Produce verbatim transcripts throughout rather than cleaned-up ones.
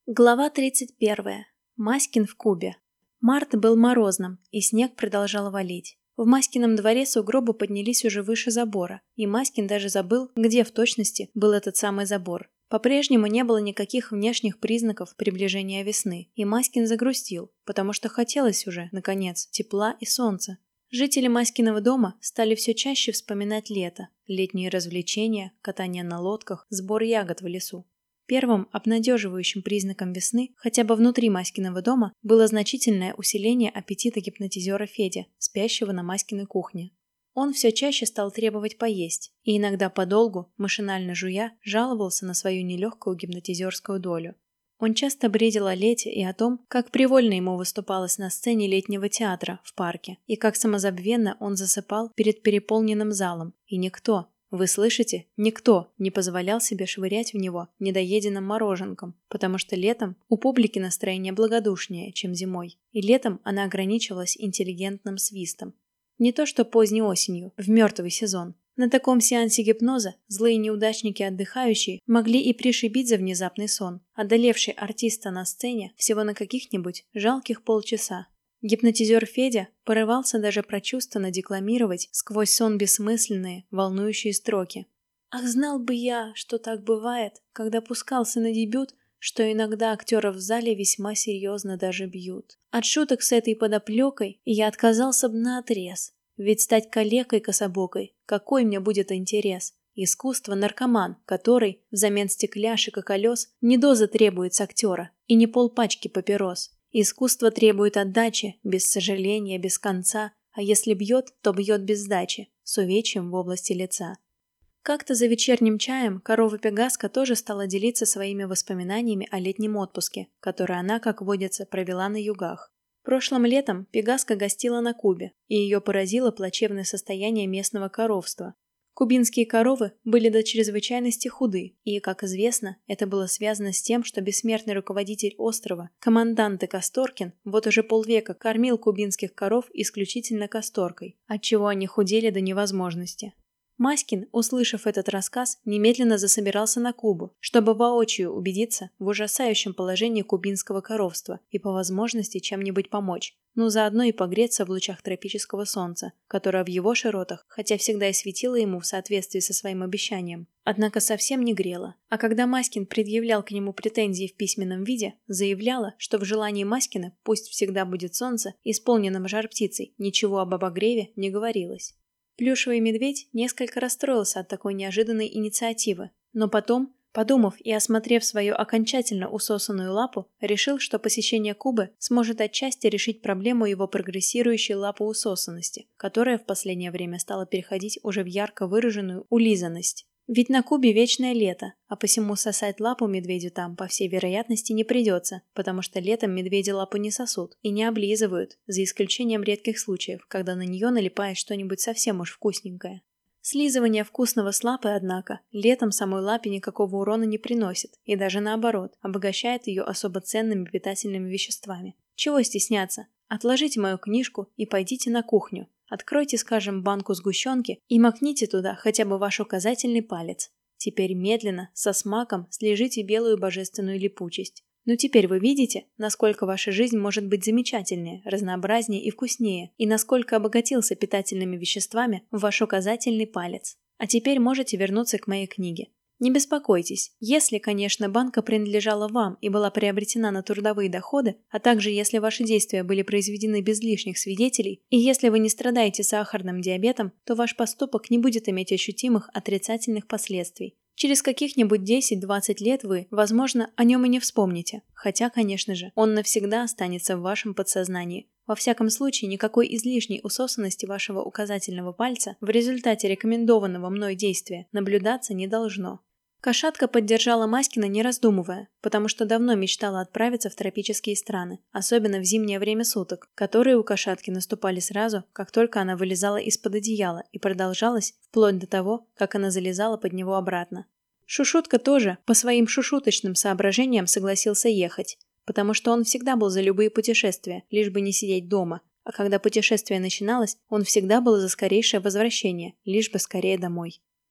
Глава тридцать первая. Маськин в Кубе. Март был морозным, и снег продолжал валить. В Маськином дворе сугробы поднялись уже выше забора, и Маськин даже забыл, где в точности был этот самый забор. По-прежнему не было никаких внешних признаков приближения весны, и Маськин загрустил, потому что хотелось уже, наконец, тепла и солнца. Жители Маськиного дома стали все чаще вспоминать лето, летние развлечения, катание на лодках, сбор ягод в лесу. Первым обнадеживающим признаком весны, хотя бы внутри Маськиного дома, было значительное усиление аппетита гипнотизера Феди, спящего на Маськиной кухне. Он все чаще стал требовать поесть, и иногда подолгу, машинально жуя, жаловался на свою нелегкую гипнотизерскую долю. Он часто бредил о лете и о том, как привольно ему выступалось на сцене летнего театра в парке, и как самозабвенно он засыпал перед переполненным залом, и никто, вы слышите, никто не позволял себе швырять в него недоеденным мороженком, потому что летом у публики настроение благодушнее, чем зимой, и летом она ограничивалась интеллигентным свистом. Не то что поздней осенью, в мертвый сезон. На таком сеансе гипноза злые неудачники-отдыхающие могли и пришибить за внезапный сон, одолевший артиста на сцене всего на каких-нибудь жалких полчаса. Гипнотизер Федя порывался даже прочувственно декламировать сквозь сон бессмысленные, волнующие строки. «Ах, знал бы я, что так бывает, когда пускался на дебют, что иногда актеров в зале весьма серьезно даже бьют. От шуток с этой подоплекой я отказался бы наотрез, ведь стать калекой кособокой, какой мне будет интерес? Искусство наркоман, который, взамен стекляшек и колес, не дозы требует с актера и не полпачки папирос. Искусство требует отдачи, без сожаления, без конца, а если бьет, то бьет без сдачи, с увечьем в области лица». Как-то за вечерним чаем корова Пегаска тоже стала делиться своими воспоминаниями о летнем отпуске, который она, как водится, провела на югах. Прошлым летом Пегаска гостила на Кубе, и ее поразило плачевное состояние местного коровства. Кубинские коровы были до чрезвычайности худы, и, как известно, это было связано с тем, что бессмертный руководитель острова, командант Касторкин, вот уже полвека кормил кубинских коров исключительно касторкой, отчего они худели до невозможности. Маськин, услышав этот рассказ, немедленно засобирался на Кубу, чтобы воочию убедиться в ужасающем положении кубинского коровства и по возможности чем-нибудь помочь, но заодно и погреться в лучах тропического солнца, которое в его широтах, хотя всегда и светило ему в соответствии со своим обещанием, однако совсем не грело. А когда Маськин предъявлял к нему претензии в письменном виде, заявляла, что в желании Маськина «пусть всегда будет солнце», исполненном жар-птицей, ничего об обогреве не говорилось. Плюшевый медведь несколько расстроился от такой неожиданной инициативы, но потом, подумав и осмотрев свою окончательно усосанную лапу, решил, что посещение Кубы сможет отчасти решить проблему его прогрессирующей лапоусосанности, которая в последнее время стала переходить уже в ярко выраженную улизанность. Ведь на Кубе вечное лето, а посему сосать лапу медведю там, по всей вероятности, не придется, потому что летом медведи лапу не сосут и не облизывают, за исключением редких случаев, когда на нее налипает что-нибудь совсем уж вкусненькое. Слизывание вкусного с лапы, однако, летом самой лапе никакого урона не приносит, и даже наоборот, обогащает ее особо ценными питательными веществами. Чего стесняться? Отложите мою книжку и пойдите на кухню. Откройте, скажем, банку сгущенки и макните туда хотя бы ваш указательный палец. Теперь медленно, со смаком, слежите белую божественную липучесть. Ну теперь вы видите, насколько ваша жизнь может быть замечательнее, разнообразнее и вкуснее, и насколько обогатился питательными веществами ваш указательный палец. А теперь можете вернуться к моей книге. Не беспокойтесь, если, конечно, банка принадлежала вам и была приобретена на трудовые доходы, а также если ваши действия были произведены без лишних свидетелей, и если вы не страдаете сахарным диабетом, то ваш поступок не будет иметь ощутимых отрицательных последствий. Через каких-нибудь десять-двадцать лет вы, возможно, о нем и не вспомните, хотя, конечно же, он навсегда останется в вашем подсознании. Во всяком случае, никакой излишней усосанности вашего указательного пальца в результате рекомендованного мной действия наблюдаться не должно. Кошатка поддержала Маськина, не раздумывая, потому что давно мечтала отправиться в тропические страны, особенно в зимнее время суток, которые у кошатки наступали сразу, как только она вылезала из-под одеяла, и продолжалось вплоть до того, как она залезала под него обратно. Шушутка тоже по своим шушуточным соображениям согласился ехать, потому что он всегда был за любые путешествия, лишь бы не сидеть дома, а когда путешествие начиналось, он всегда был за скорейшее возвращение, лишь бы скорее домой.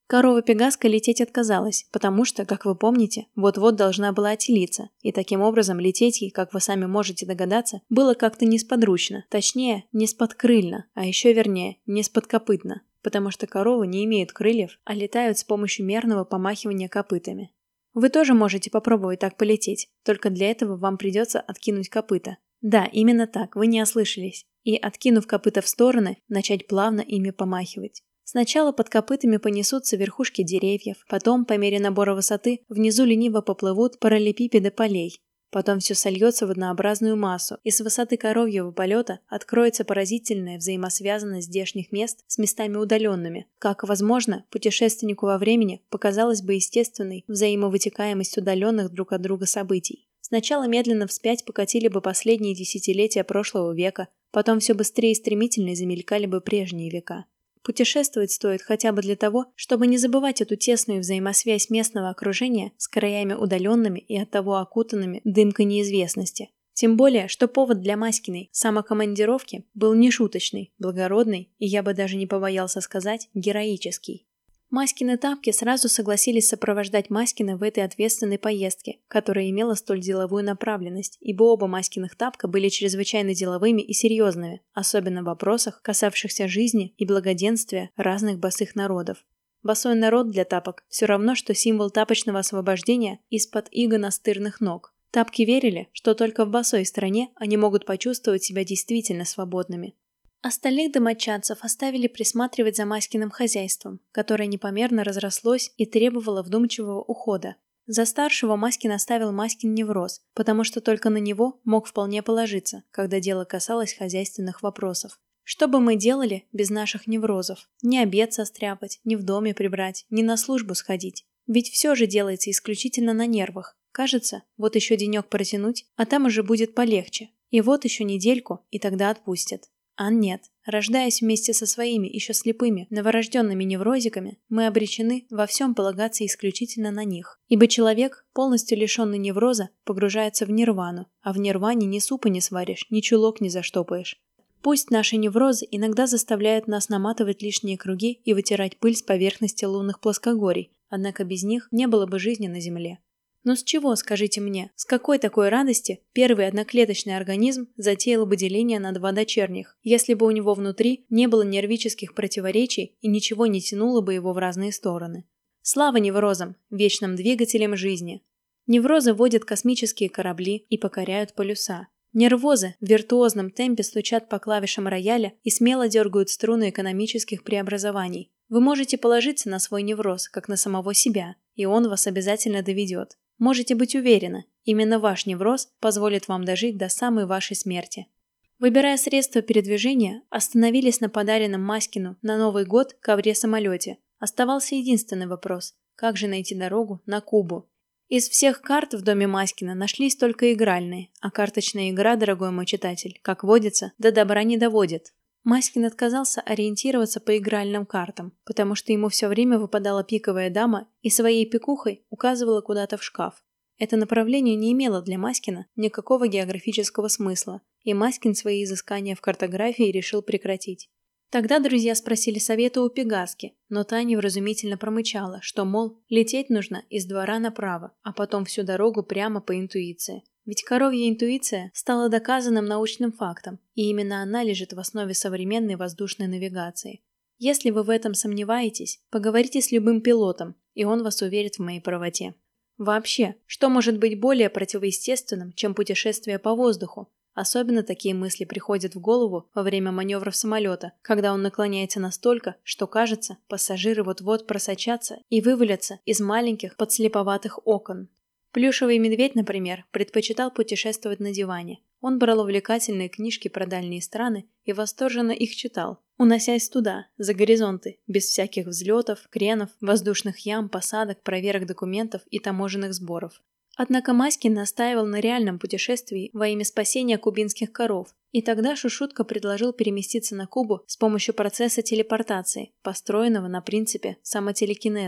Корова Пегаска лететь отказалась, потому что, как вы помните, вот-вот должна была отелиться, и таким образом лететь ей, как вы сами можете догадаться, было как-то несподручно, точнее, несподкрыльно, а еще вернее, несподкопытно, потому что коровы не имеют крыльев, а летают с помощью мерного помахивания копытами. Вы тоже можете попробовать так полететь, только для этого вам придется откинуть копыта. Да, именно так, вы не ослышались, и, откинув копыта в стороны, начать плавно ими помахивать. Сначала под копытами понесутся верхушки деревьев, потом, по мере набора высоты, внизу лениво поплывут параллелепипеды полей. Потом все сольется в однообразную массу, и с высоты коровьего полета откроется поразительная взаимосвязанность здешних мест с местами удаленными, как, возможно, путешественнику во времени показалось бы естественной взаимовытекаемость удаленных друг от друга событий. Сначала медленно вспять покатили бы последние десятилетия прошлого века, потом все быстрее и стремительнее замелькали бы прежние века. Путешествовать стоит хотя бы для того, чтобы не забывать эту тесную взаимосвязь местного окружения с краями удаленными и оттого окутанными дымкой неизвестности. Тем более, что повод для Маськиной самокомандировки был нешуточный, благородный и, я бы даже не побоялся сказать, героический. Маськины тапки сразу согласились сопровождать Маськина в этой ответственной поездке, которая имела столь деловую направленность, ибо оба Маськиных тапка были чрезвычайно деловыми и серьезными, особенно в вопросах, касавшихся жизни и благоденствия разных босых народов. Босой народ для тапок все равно, что символ тапочного освобождения из-под иго настырных ног. Тапки верили, что только в босой стране они могут почувствовать себя действительно свободными. Остальных домочадцев оставили присматривать за Маськиным хозяйством, которое непомерно разрослось и требовало вдумчивого ухода. За старшего Маськин оставил Маськин невроз, потому что только на него мог вполне положиться, когда дело касалось хозяйственных вопросов. Что бы мы делали без наших неврозов? Ни обед состряпать, ни в доме прибрать, ни на службу сходить. Ведь все же делается исключительно на нервах. Кажется, вот еще денек протянуть, а там уже будет полегче. И вот еще недельку, и тогда отпустят. А нет, рождаясь вместе со своими еще слепыми, новорожденными неврозиками, мы обречены во всем полагаться исключительно на них. Ибо человек, полностью лишенный невроза, погружается в нирвану, а в нирване ни супа не сваришь, ни чулок не заштопаешь. Пусть наши неврозы иногда заставляют нас наматывать лишние круги и вытирать пыль с поверхности лунных плоскогорий, однако без них не было бы жизни на Земле. Но с чего, скажите мне, с какой такой радости первый одноклеточный организм затеял бы деление на два дочерних, если бы у него внутри не было нервических противоречий и ничего не тянуло бы его в разные стороны? Слава неврозам, вечным двигателям жизни! Неврозы водят космические корабли и покоряют полюса. Нервозы в виртуозном темпе стучат по клавишам рояля и смело дергают струны экономических преобразований. Вы можете положиться на свой невроз, как на самого себя, и он вас обязательно доведет. Можете быть уверены, именно ваш невроз позволит вам дожить до самой вашей смерти. Выбирая средства передвижения, остановились на подаренном Маськину на Новый год ковре-самолете. Оставался единственный вопрос – как же найти дорогу на Кубу? Из всех карт в доме Маськина нашлись только игральные, а карточная игра, дорогой мой читатель, как водится, до добра не доводит. Маськин отказался ориентироваться по игральным картам, потому что ему все время выпадала пиковая дама и своей пикухой указывала куда-то в шкаф. Это направление не имело для Маськина никакого географического смысла, и Маськин свои изыскания в картографии решил прекратить. Тогда друзья спросили совета у Пегаски, но та невразумительно промычала, что, мол, лететь нужно из двора направо, а потом всю дорогу прямо по интуиции. Ведь коровья интуиция стала доказанным научным фактом, и именно она лежит в основе современной воздушной навигации. Если вы в этом сомневаетесь, поговорите с любым пилотом, и он вас уверит в моей правоте. Вообще, что может быть более противоестественным, чем путешествие по воздуху? Особенно такие мысли приходят в голову во время маневров самолета, когда он наклоняется настолько, что кажется, пассажиры вот-вот просочатся и вывалятся из маленьких подслеповатых окон. Плюшевый медведь, например, предпочитал путешествовать на диване. Он брал увлекательные книжки про дальние страны и восторженно их читал, уносясь туда, за горизонты, без всяких взлетов, кренов, воздушных ям, посадок, проверок документов и таможенных сборов. Однако Маськин настаивал на реальном путешествии во имя спасения кубинских коров, и тогда Шушутка предложил переместиться на Кубу с помощью процесса телепортации, построенного на принципе самотелекинеза.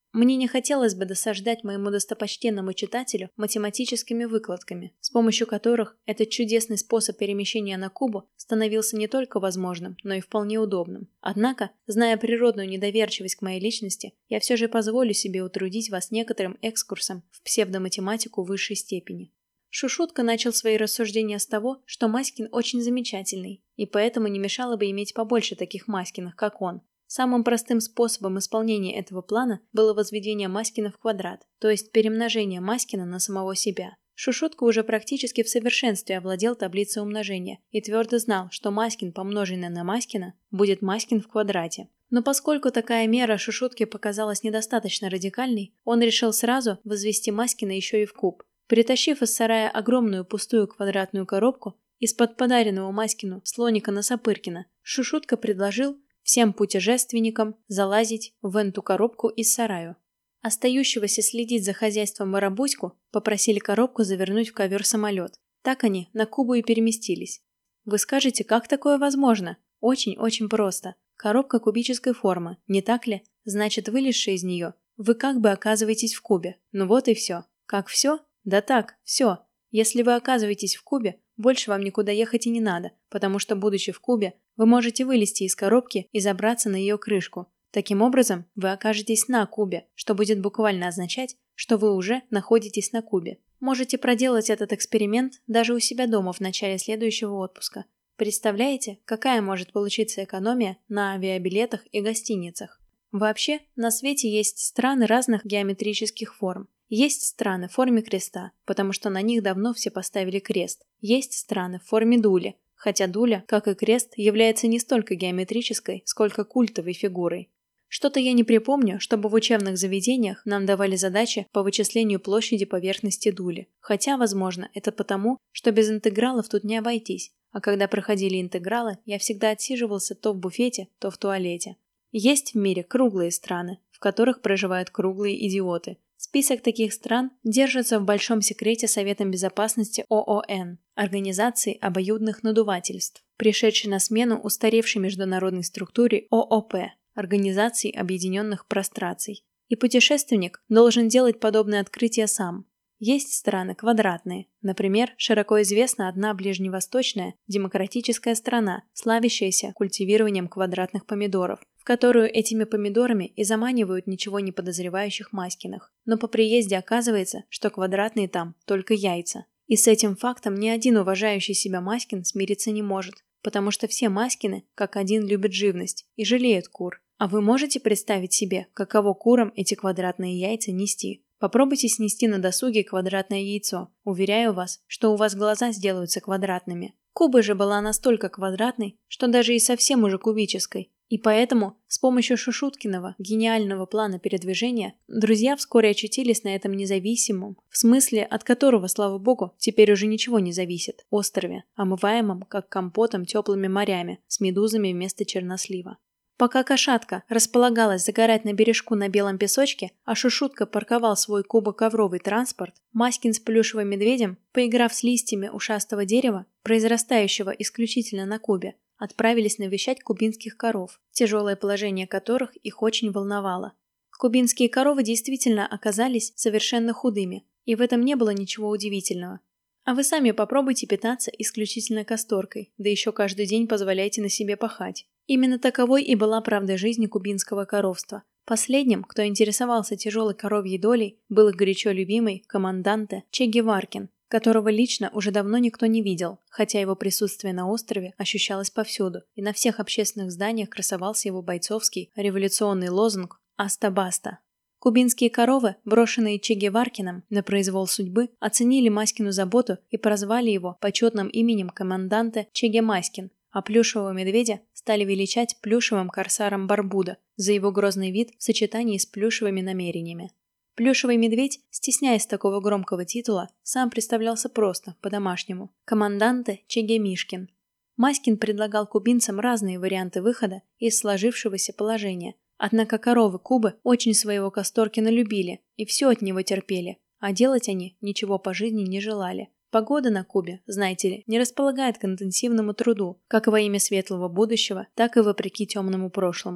Мне не хотелось бы досаждать моему достопочтенному читателю математическими выкладками, с помощью которых этот чудесный способ перемещения на Кубу становился не только возможным, но и вполне удобным. Однако, зная природную недоверчивость к моей личности, я все же позволю себе утрудить вас некоторым экскурсом в псевдоматематику высшей степени. Шушутка начал свои рассуждения с того, что Маськин очень замечательный, и поэтому не мешало бы иметь побольше таких Маськиных, как он. Самым простым способом исполнения этого плана было возведение Маськина в квадрат, то есть перемножение Маськина на самого себя. Шушутка уже практически в совершенстве овладел таблицей умножения и твердо знал, что Маськин, помноженный на Маськина, будет Маськин в квадрате. Но поскольку такая мера Шушутке показалась недостаточно радикальной, он решил сразу возвести Маськина еще и в куб. Притащив из сарая огромную пустую квадратную коробку, из-под подаренного Маськину слоника Носопыркина, Шушутка предложил всем путешественникам залазить в эту коробку из сараю. Остающегося следить за хозяйством Барабуську попросили коробку завернуть в ковер-самолет. Так они на Кубу и переместились. Вы скажете, как такое возможно? Очень-очень просто. Коробка кубической формы, не так ли? Значит, вылезши из нее, вы как бы оказываетесь в кубе. Ну вот и все. Как все? Да так, все. Если вы оказываетесь в кубе, больше вам никуда ехать и не надо, потому что, будучи в кубе, вы можете вылезти из коробки и забраться на ее крышку. Таким образом, вы окажетесь на кубе, что будет буквально означать, что вы уже находитесь на кубе. Можете проделать этот эксперимент даже у себя дома в начале следующего отпуска. Представляете, какая может получиться экономия на авиабилетах и гостиницах? Вообще, на свете есть страны разных геометрических форм. Есть страны в форме креста, потому что на них давно все поставили крест. Есть страны в форме дули, хотя дуля, как и крест, является не столько геометрической, сколько культовой фигурой. Что-то я не припомню, чтобы в учебных заведениях нам давали задачи по вычислению площади поверхности дули. Хотя, возможно, это потому, что без интегралов тут не обойтись, а когда проходили интегралы, я всегда отсиживался то в буфете, то в туалете. Есть в мире круглые страны, в которых проживают круглые идиоты. Список таких стран держится в большом секрете Советом Безопасности ООН, Организации обоюдных надувательств, пришедшей на смену устаревшей международной структуре ООП, Организации объединенных простраций. И путешественник должен делать подобные открытия сам. Есть страны квадратные. Например, широко известна одна ближневосточная демократическая страна, славящаяся культивированием квадратных помидоров, в которую этими помидорами и заманивают ничего не подозревающих Маськиных. Но по приезде оказывается, что квадратные там только яйца. И с этим фактом ни один уважающий себя Маськин смириться не может, потому что все Маськины, как один, любят живность и жалеют кур. А вы можете представить себе, каково курам эти квадратные яйца нести? Попробуйте снести на досуге квадратное яйцо. Уверяю вас, что у вас глаза сделаются квадратными. Куба же была настолько квадратной, что даже и совсем уже кубической. И поэтому с помощью Шушуткиного гениального плана передвижения друзья вскоре очутились на этом независимом, в смысле от которого, слава богу, теперь уже ничего не зависит, острове, омываемом как компотом теплыми морями, с медузами вместо чернослива. Пока кошатка располагалась загорать на бережку на белом песочке, а Шушутка парковал свой кубоковровый транспорт, Маськин с плюшевым медведем, поиграв с листьями ушастого дерева, произрастающего исключительно на Кубе, отправились навещать кубинских коров, тяжелое положение которых их очень волновало. Кубинские коровы действительно оказались совершенно худыми, и в этом не было ничего удивительного. А вы сами попробуйте питаться исключительно касторкой, да еще каждый день позволяйте на себе пахать. Именно таковой и была правда жизни кубинского коровства. Последним, кто интересовался тяжелой коровьей долей, был их горячо любимый команданте Че Геваркин, которого лично уже давно никто не видел, хотя его присутствие на острове ощущалось повсюду, и на всех общественных зданиях красовался его бойцовский революционный лозунг «Аста-баста». Кубинские коровы, брошенные Че Геваркиным на произвол судьбы, оценили Маськину заботу и прозвали его почетным именем команданте Че Гемаськин, а плюшевого медведя стали величать плюшевым корсаром Барбуда за его грозный вид в сочетании с плюшевыми намерениями. Плюшевый медведь, стесняясь такого громкого титула, сам представлялся просто, по-домашнему – команданте Че Гемишкин. Маськин предлагал кубинцам разные варианты выхода из сложившегося положения. Однако коровы Кубы очень своего Касторкина любили и все от него терпели, а делать они ничего по жизни не желали. Погода на Кубе, знаете ли, не располагает к интенсивному труду, как во имя светлого будущего, так и вопреки темному прошлому.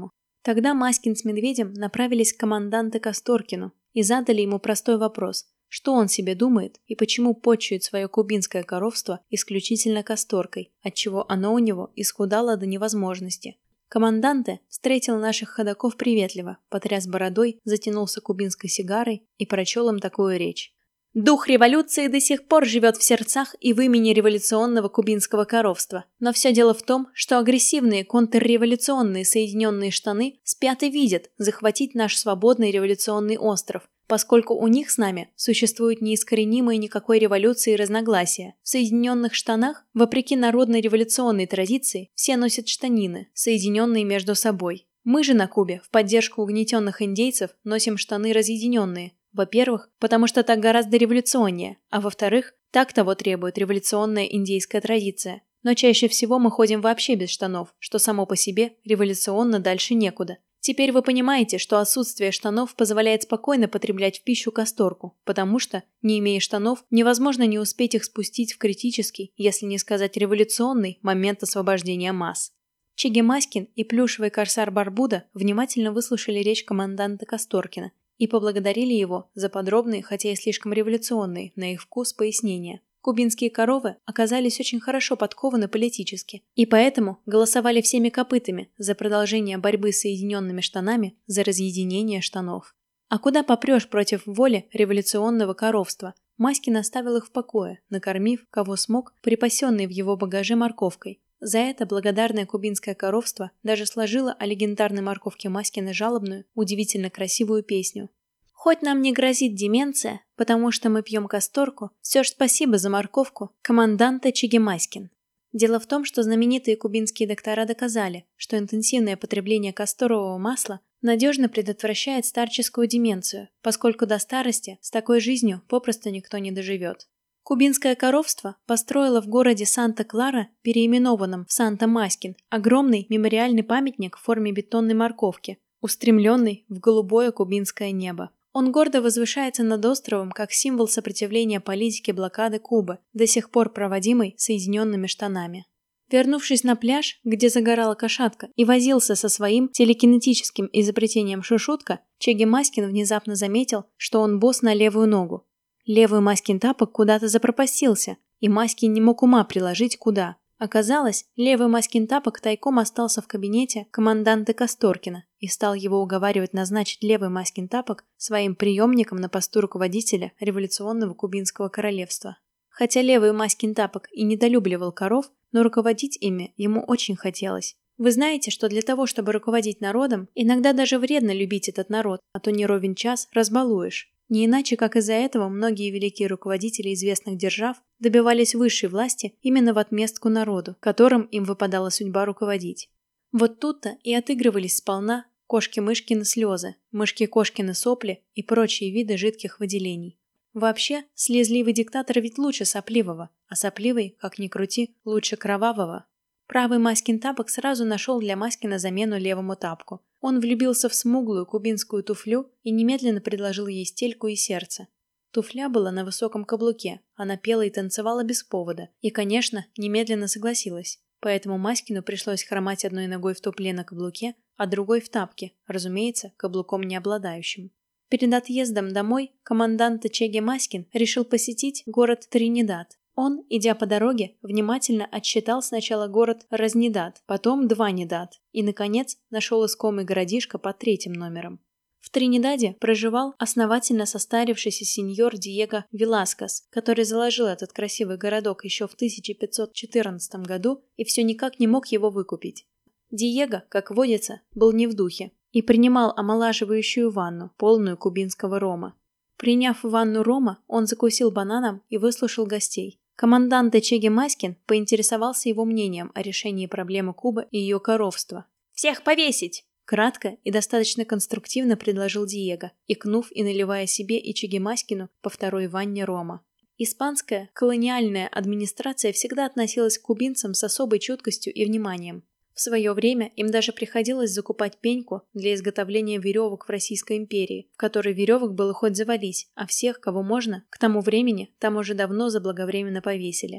Тогда Маскин с Медведем направились к команданту Касторкину и задали ему простой вопрос, что он себе думает и почему почует свое кубинское коровство исключительно касторкой, отчего оно у него исхудало до невозможности. Команданте встретил наших ходоков приветливо, потряс бородой, затянулся кубинской сигарой и прочел им такую речь. Дух революции до сих пор живет в сердцах и в имени революционного кубинского коровства. Но все дело в том, что агрессивные контрреволюционные Соединенные Штаны спят и видят захватить наш свободный революционный остров, поскольку у них с нами существует неискоренимая никакой революции и разногласия. В Соединенных Штанах, вопреки народной революционной традиции, все носят штанины, соединенные между собой. Мы же на Кубе в поддержку угнетенных индейцев носим штаны разъединенные. Во-первых, потому что так гораздо революционнее, а во-вторых, так того требует революционная индейская традиция. Но чаще всего мы ходим вообще без штанов, что само по себе революционно дальше некуда. Теперь вы понимаете, что отсутствие штанов позволяет спокойно потреблять в пищу касторку, потому что, не имея штанов, невозможно не успеть их спустить в критический, если не сказать революционный, момент освобождения масс. Чеге Маскин и плюшевый корсар Барбуда внимательно выслушали речь команданта Касторкина и поблагодарили его за подробные, хотя и слишком революционные, на их вкус, пояснения. Кубинские коровы оказались очень хорошо подкованы политически, и поэтому голосовали всеми копытами за продолжение борьбы с Соединенными Штанами за разъединение штанов. А куда попрешь против воли революционного коровства? Маскин оставил их в покое, накормив, кого смог, припасенной в его багаже морковкой. За это благодарное кубинское коровство даже сложило о легендарной морковке Маскина жалобную, удивительно красивую песню. Хоть нам не грозит деменция, потому что мы пьем касторку, все ж спасибо за морковку, команданта Чеге Маскин. Дело в том, что знаменитые кубинские доктора доказали, что интенсивное потребление касторового масла надежно предотвращает старческую деменцию, поскольку до старости с такой жизнью попросту никто не доживет. Кубинское коровство построило в городе Санта-Клара, переименованном в Санта-Маскин, огромный мемориальный памятник в форме бетонной морковки, устремленный в голубое кубинское небо. Он гордо возвышается над островом как символ сопротивления политике блокады Кубы, до сих пор проводимой Соединенными Штанами. Вернувшись на пляж, где загорала кошатка и возился со своим телекинетическим изобретением Шушутка, Чеге Маскин внезапно заметил, что он босс на левую ногу. Левый Маскин тапок куда-то запропастился, и Маскин не мог ума приложить куда. Оказалось, левый Маскин тапок тайком остался в кабинете команданта Касторкина и стал его уговаривать назначить левый Маскин тапок своим преемником на посту руководителя революционного кубинского королевства. Хотя левый Маскин тапок и недолюбливал коров, но руководить ими ему очень хотелось. Вы знаете, что для того, чтобы руководить народом, иногда даже вредно любить этот народ, а то не ровен час разбалуешь. Не иначе, как из-за этого многие великие руководители известных держав добивались высшей власти именно в отместку народу, которым им выпадала судьба руководить. Вот тут-то и отыгрывались сполна кошки-мышкины слезы, мышки-кошкины сопли и прочие виды жидких выделений. Вообще, слезливый диктатор ведь лучше сопливого, а сопливый, как ни крути, лучше кровавого. Правый Маскин тапок сразу нашел для Маскина замену левому тапку. Он влюбился в смуглую кубинскую туфлю и немедленно предложил ей стельку и сердце. Туфля была на высоком каблуке, она пела и танцевала без повода, и, конечно, немедленно согласилась. Поэтому Маскину пришлось хромать одной ногой в туфле на каблуке, а другой в тапке, разумеется, каблуком не обладающим. Перед отъездом домой командант Чеге Маскин решил посетить город Тринидад. Он, идя по дороге, внимательно отсчитал сначала город Разнидад, потом Дванидад и, наконец, нашел искомый городишко под третьим номером. В Тринидаде проживал основательно состарившийся сеньор Диего Веласкес, который заложил этот красивый городок еще в тысяча пятьсот четырнадцатом году и все никак не мог его выкупить. Диего, как водится, был не в духе и принимал омолаживающую ванну, полную кубинского рома. Приняв ванну рома, он закусил бананом и выслушал гостей. Командант Чеге Маскин поинтересовался его мнением о решении проблемы Кубы и ее коровства. «Всех повесить!» Кратко и достаточно конструктивно предложил Диего, икнув и наливая себе и Чеге Маскину по второй ванне рома. Испанская колониальная администрация всегда относилась к кубинцам с особой чуткостью и вниманием. В свое время им даже приходилось закупать пеньку для изготовления веревок в Российской империи, в которой веревок было хоть завались, а всех, кого можно, к тому времени там уже давно заблаговременно повесили.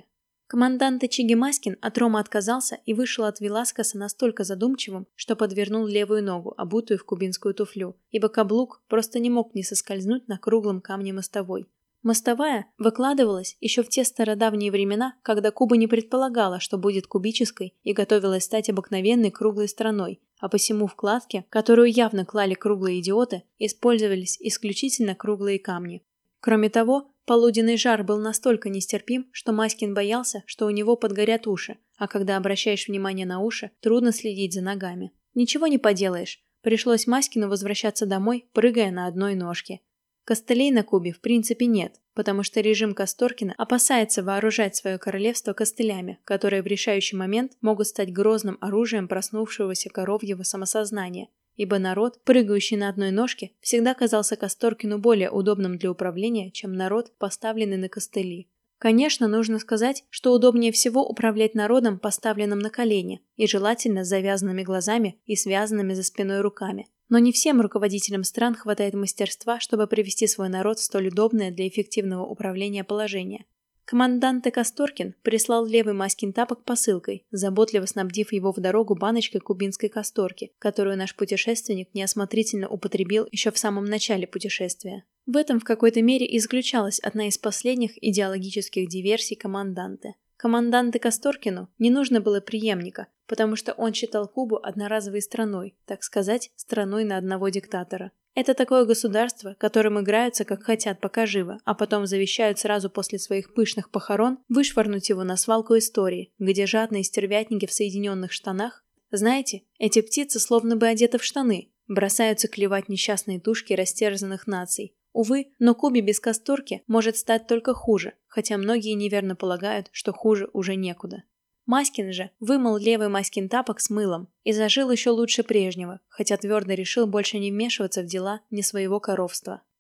Командант Ичиги Маскин от рома отказался и вышел от Веласкеса настолько задумчивым, что подвернул левую ногу, обутую в кубинскую туфлю, ибо каблук просто не мог не соскользнуть на круглом камне мостовой. Мостовая выкладывалась еще в те стародавние времена, когда Куба не предполагала, что будет кубической и готовилась стать обыкновенной круглой страной, а посему в кладке, которую явно клали круглые идиоты, использовались исключительно круглые камни. Кроме того, полуденный жар был настолько нестерпим, что Маскин боялся, что у него подгорят уши, а когда обращаешь внимание на уши, трудно следить за ногами. Ничего не поделаешь, пришлось Маскину возвращаться домой, прыгая на одной ножке. Костылей на Кубе в принципе нет, потому что режим Касторкина опасается вооружать свое королевство костылями, которые в решающий момент могут стать грозным оружием проснувшегося коровьего самосознания, ибо народ, прыгающий на одной ножке, всегда казался Касторкину более удобным для управления, чем народ, поставленный на костыли. Конечно, нужно сказать, что удобнее всего управлять народом, поставленным на колени, и желательно с завязанными глазами и связанными за спиной руками. Но не всем руководителям стран хватает мастерства, чтобы привести свой народ в столь удобное для эффективного управления положение. Командант Касторкин прислал левый Маскин тапок посылкой, заботливо снабдив его в дорогу баночкой кубинской касторки, которую наш путешественник неосмотрительно употребил еще в самом начале путешествия. В этом в какой-то мере и заключалась одна из последних идеологических диверсий команданта. Команданту Касторкину не нужно было преемника, потому что он считал Кубу одноразовой страной, так сказать, страной на одного диктатора. Это такое государство, которым играются как хотят пока живо, а потом завещают сразу после своих пышных похорон вышвырнуть его на свалку истории, где жадные стервятники в соединенных штанах, знаете, эти птицы словно бы одеты в штаны, бросаются клевать несчастные тушки растерзанных наций. Увы, но Кубе без Касторки может стать только хуже, хотя многие неверно полагают, что хуже уже некуда. Маскин же вымыл левый Маскин тапок с мылом и зажил еще лучше прежнего, хотя твердо решил больше не вмешиваться в дела не своего коровства.